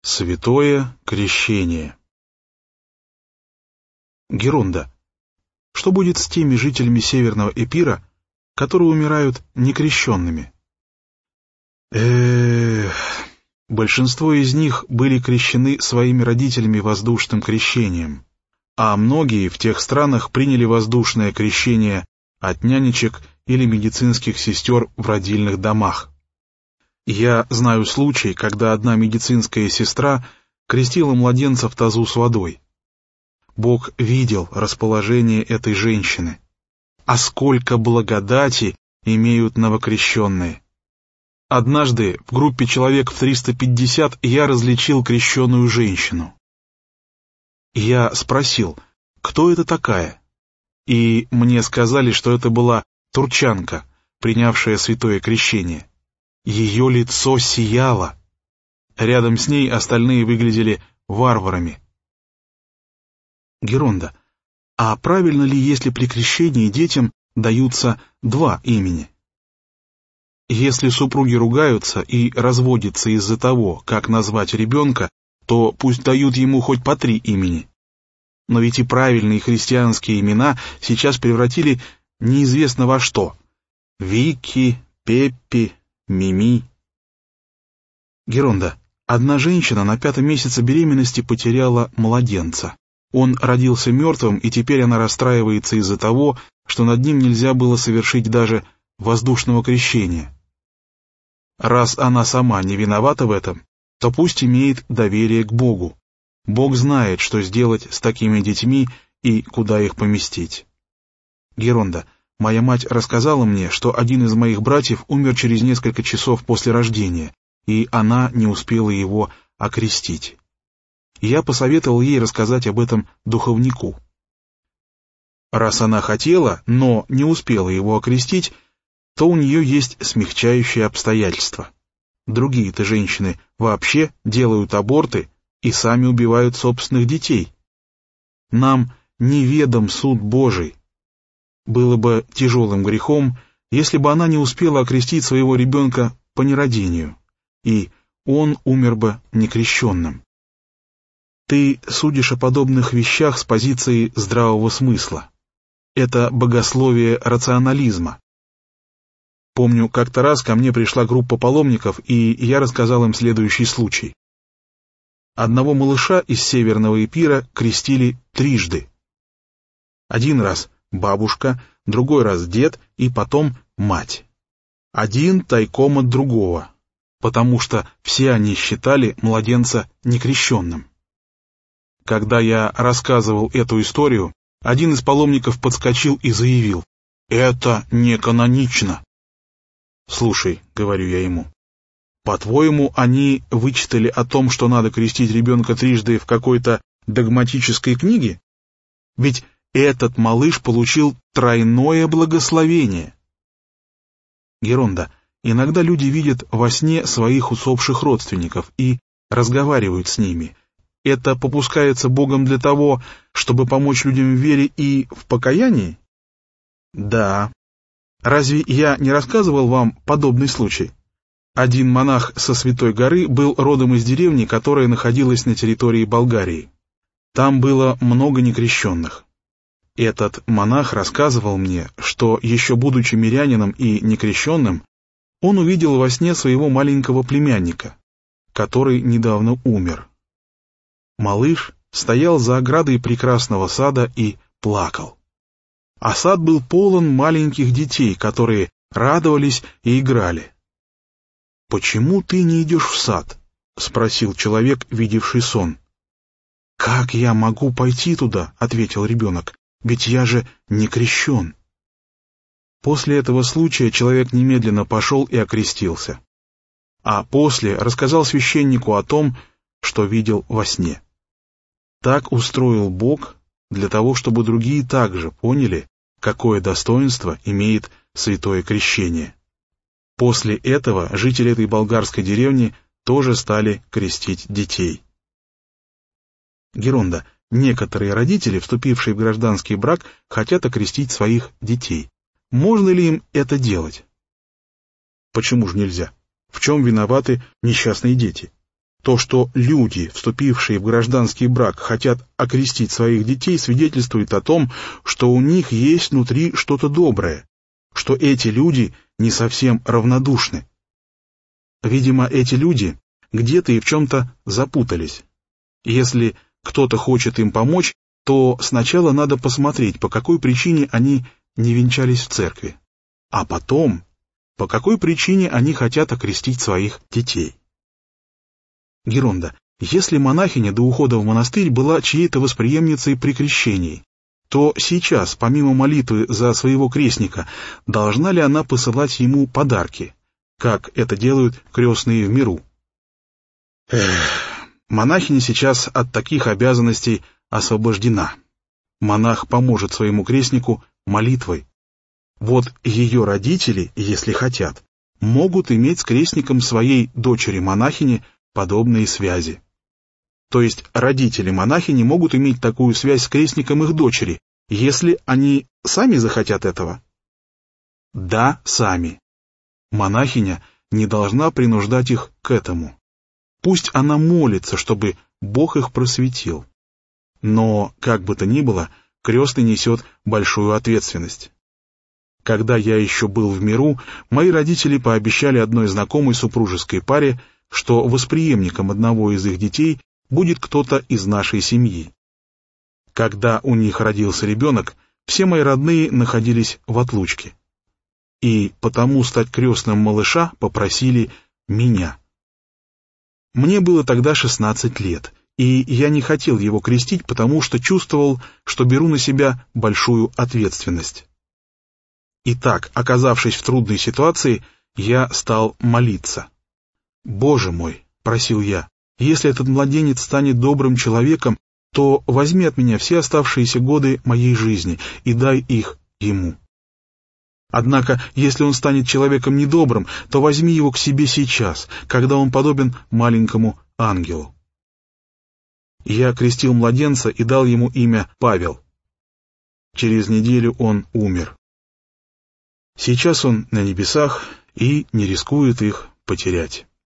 Святое крещение. Геронда. Что будет с теми жителями Северного Эпира, которые умирают некрещенными? Большинство из них были крещены своими родителями воздушным крещением, а многие в тех странах приняли воздушное крещение от нянечек или медицинских сестер в родильных домах. Я знаю случай, когда одна медицинская сестра крестила младенца в тазу с водой. Бог видел расположение этой женщины. А сколько благодати имеют новокрещенные! Однажды в группе человек в 350 я различил крещенную женщину. Я спросил, кто это такая? И мне сказали, что это была турчанка, принявшая святое крещение. Ее лицо сияло. Рядом с ней остальные выглядели варварами. Геронда. А правильно ли, если при крещении детям даются два имени? Если супруги ругаются и разводятся из-за того, как назвать ребенка, то пусть дают ему хоть по 3 имени. Но ведь и правильные христианские имена сейчас превратили неизвестно во что. Вики, Пеппи, Мими. Геронда. Одна женщина на 5-м месяце беременности потеряла младенца. Он родился мертвым, и теперь она расстраивается из-за того, что над ним нельзя было совершить даже воздушного крещения. Раз она сама не виновата в этом, то пусть имеет доверие к Богу. Бог знает, что сделать с такими детьми и куда их поместить. Геронда. Моя мать рассказала мне, что один из моих братьев умер через несколько часов после рождения, и она не успела его окрестить. Я посоветовал ей рассказать об этом духовнику. Раз она хотела, но не успела его окрестить, то у нее есть смягчающие обстоятельства. Другие-то женщины вообще делают аборты и сами убивают собственных детей. Нам неведом суд Божий. Было бы тяжелым грехом, если бы она не успела окрестить своего ребенка по нерадению, и он умер бы некрещенным. Ты судишь о подобных вещах с позиции здравого смысла. Это богословие рационализма. Помню, как-то раз ко мне пришла группа паломников, и я рассказал им следующий случай. Одного малыша из Северного Эпира крестили 3 Один раз бабушка, другой раз дед и потом мать. Один тайком от другого, потому что все они считали младенца некрещенным. Когда я рассказывал эту историю, один из паломников подскочил и заявил: «Это не канонично». «Слушай», — говорю я ему, — «по-твоему, они вычитали о том, что надо крестить ребенка 3 в какой-то догматической книге? Ведь этот малыш получил 3 благословение». Геронда. Иногда люди видят во сне своих усопших родственников и разговаривают с ними. Это попускается Богом для того, чтобы помочь людям в вере и в покаянии? Да. Разве я не рассказывал вам подобный случай? Один монах со Святой горы был родом из деревни, которая находилась на территории Болгарии. Там было много некрещенных. Этот монах рассказывал мне, что, еще будучи мирянином и некрещенным, он увидел во сне своего маленького племянника, который недавно умер. Малыш стоял за оградой прекрасного сада и плакал. А сад был полон маленьких детей, которые радовались и играли. «Почему ты не идешь в сад?» — спросил человек, видевший сон. «Как я могу пойти туда?» — ответил ребенок. «Ведь я же не крещен». После этого случая человек немедленно пошел и окрестился. А после рассказал священнику о том, что видел во сне. Так устроил Бог для того, чтобы другие также поняли, какое достоинство имеет святое крещение. После этого жители этой болгарской деревни тоже стали крестить детей. Геронда. Некоторые родители, вступившие в гражданский брак, хотят окрестить своих детей. Можно ли им это делать? Почему же нельзя? В чем виноваты несчастные дети? То, что люди, вступившие в гражданский брак, хотят окрестить своих детей, свидетельствует о том, что у них есть внутри что-то доброе, что эти люди не совсем равнодушны. Видимо, эти люди где-то и в чем-то запутались. Если кто-то хочет им помочь, то сначала надо посмотреть, по какой причине они не венчались в церкви, а потом, по какой причине они хотят окрестить своих детей. Геронда, если монахиня до ухода в монастырь была чьей-то восприемницей при крещении, то сейчас, помимо молитвы за своего крестника, должна ли она посылать ему подарки, как это делают крестные в миру? Монахиня сейчас от таких обязанностей освобождена. Монах поможет своему крестнику молитвой. Вот ее родители, если хотят, могут иметь с крестником своей дочери-монахини подобные связи. То есть родители монахини могут иметь такую связь с крестником их дочери, если они сами захотят этого. Да, сами. Монахиня не должна принуждать их к этому. Пусть она молится, чтобы Бог их просветил. Но, как бы то ни было, крестный несет большую ответственность. Когда я еще был в миру, мои родители пообещали одной знакомой супружеской паре, что восприемником одного из их детей будет кто-то из нашей семьи. Когда у них родился ребенок, все мои родные находились в отлучке. И потому стать крестным малыша попросили меня. Мне было тогда 16 лет, и я не хотел его крестить, потому что чувствовал, что беру на себя большую ответственность. Итак, оказавшись в трудной ситуации, я стал молиться. «Боже мой», — просил я, — «если этот младенец станет добрым человеком, то возьми от меня все оставшиеся годы моей жизни и дай их ему. Однако, если он станет человеком недобрым, то возьми его к себе сейчас, когда он подобен маленькому ангелу». Я крестил младенца и дал ему имя Павел. Через неделю он умер. Сейчас он на небесах и не рискует их потерять.